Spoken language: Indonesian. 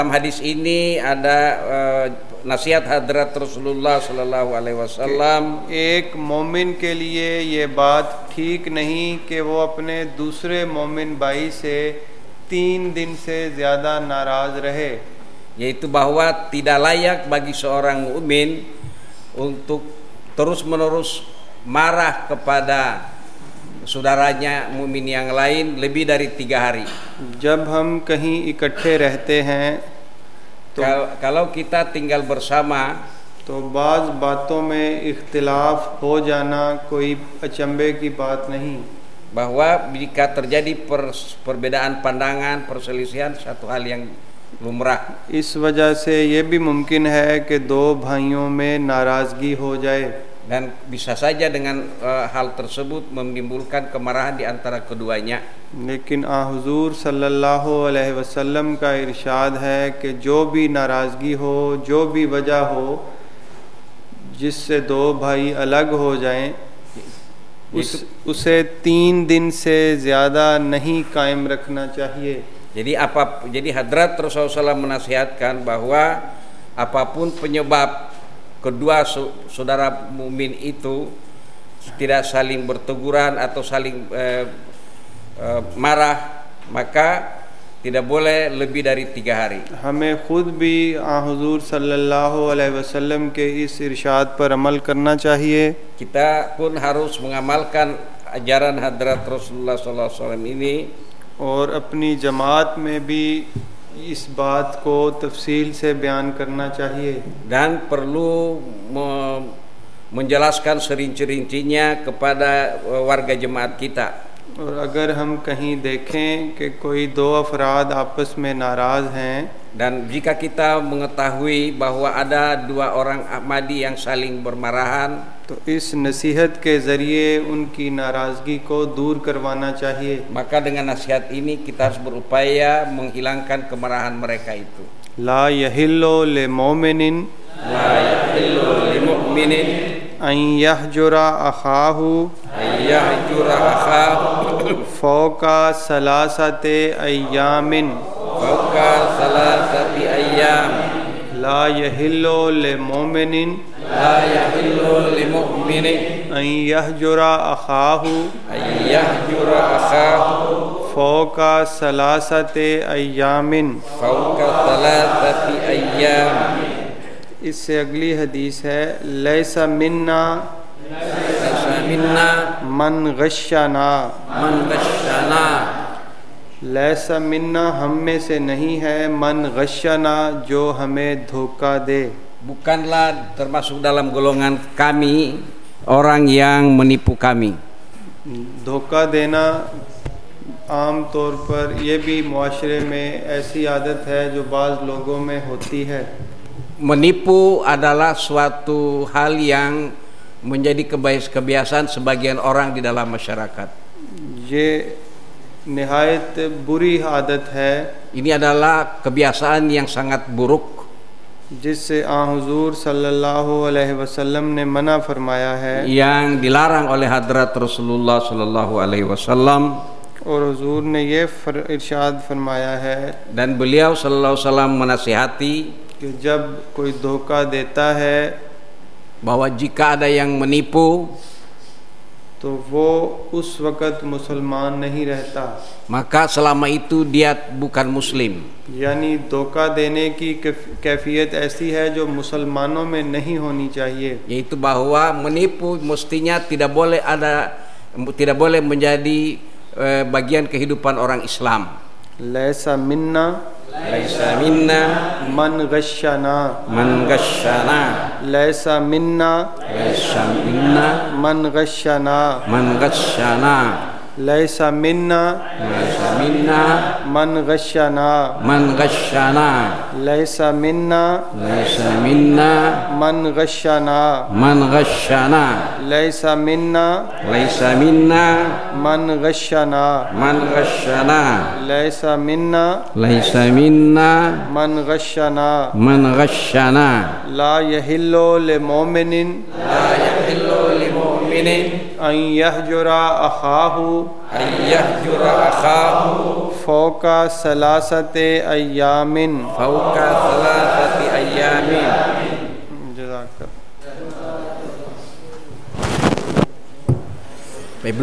Dalam hadis ini ada नसीहत हजरत रसूलुल्लाह सल्लल्लाहु अलैहि वसल्लम, एक मोमिन के लिए ये बात ठीक नहीं कि वो अपने दूसरे मोमिन भाई से 3 दिन से ज़्यादा नाराज़ रहे, yaitu bahwa tidak layak bagi seorang mukmin untuk terus-menerus marah kepada saudaranya mukmin yang lain lebih dari 3 hari. जब हम कहीं इकट्ठे रहते हैं तो kalau kita tinggal bersama तो बाज़ बातों में इख्तिलाफ हो जाना कोई अचंभे की बात नहीं, bahwa jika terjadi perbedaan pandangan, perselisihan, satu hal yang lumrah. इस वजह से ये भी मुमकिन है कि 2 भाइयों में नाराज़गी हो जाए, Dan bisa saja dengan hal tersebut menimbulkan kemarahan di antara keduanya. लेकिन हुजूर सल्लल्लाहु अलैहि वसल्लम का इरशाद है कि जो भी नाराज़गी हो, जो भी वजह हो जिससे 2 भाई अलग हो जाएं, उसे 3 दिन से ज़्यादा नहीं कायम रखना चाहिए. Jadi Hadrat Rasulullah SAW menasihatkan bahwa apapun penyebab kedua saudara mukmin itu tidak saling berteguran atau saling marah, maka tidak boleh lebih dari 3 hari. हमें खुद भी हुजूर सल्लल्लाहु अलैहि वसल्लम के इस इरशाद पर अमल करना चाहिए. Kita pun harus mengamalkan ajaran Hadrat Rasulullah SAW ini, और अपनी जमात में भी इस बात को तफसील से बयान करना चाहिए. Dan perlu menjelaskan serinci-rincinya kepada warga jemaat kita. और अगर हम कहीं देखें कि कोई 2 अफराद आपस में नाराज़ हैं, Dan jika kita mengetahui bahwa ada 2 orang Ahmadi yang saling bermarahan, तो इस नसीहत के ज़रिए उनकी नाराज़गी को दूर करवाना चाहिए. maka dengan nasihat ini kita harus berupaya menghilangkan kemarahan mereka itu. ला यहिल्लु लिमुमिनिन La yahillu limu'minin अन यहजुरा अखाहु ayyahjura akhahu फौका सलासते अय्यामिन fawqa salasati ayyam. ला यहिल्लु लिमुमिनिन La yahillu limu'minin अन यहजुरा अखाहु ayyahjura akhahu फौका सलासते अय्यामिन. fawqa salasati ayyam. इससे अगली हदीस है लैसा मिन्ना Laisa minna मन गश्शना. man ghashana. लैसा मिन्ना हम में से नहीं है मन गश्शना जो हमें धोखा दे. Bukanlah termasuk dalam golongan kami orang yang menipu kami. धोखा देना आम तौर पर ये भी मुआशरे में ऐसी आदत है जो बाज़ लोगों में होती है. Menipu adalah suatu hal yang menjadi kebiasaan sebagian orang di dalam masyarakat. ये निहायत बुरी आदत है Ini adalah kebiasaan yang sangat buruk जिससे हुजूर सल्लल्लाहु अलैहि वसल्लम ने मना फरमाया है. yang dilarang oleh Hadrat Rasulullah Sallallahu Alaihi Wasallam, और हुजूर ने ये इरशाद फरमाया है dan beliau Sallallahu Alaihi Wasallam menasihati कि जब कोई धोखा देता है bahwa jika ada yang menipu, तो वो उस वक़्त मुसलमान नहीं रहता. maka selama itu dia bukan muslim. यानी धोखा देने की कैफियत ऐसी है जो मुसलमानों में नहीं होनी चाहिए. Yaitu bahwa menipu mestinya tidak boleh menjadi bagian kehidupan orang Islam. लैसा मिन्ना Laisa minna मन गश्शना. man ghashana. लैसा मिन्ना Laisa minna मन गश्शना. man ghashana. लैसा मिन्ना Laisa minna मन गश्शना. man ghashana. लैसा मिन्ना Laisa minna मन गश्शना. man ghashana. लैसा मिन्ना Laisa minna मन गश्शना. man ghashana. लैसा मिन्ना Laisa minna मन गश्शना. man ghashana. ला यहिल्लु लिमुमिनिन La yahillu limu'min मुमिनिन अन यहजुरा अखाहु अय्यहजुरा अखाहु फौका सलासते अय्यामिन फौका सलासति अय्यामिन। जज़ाकल्लाह।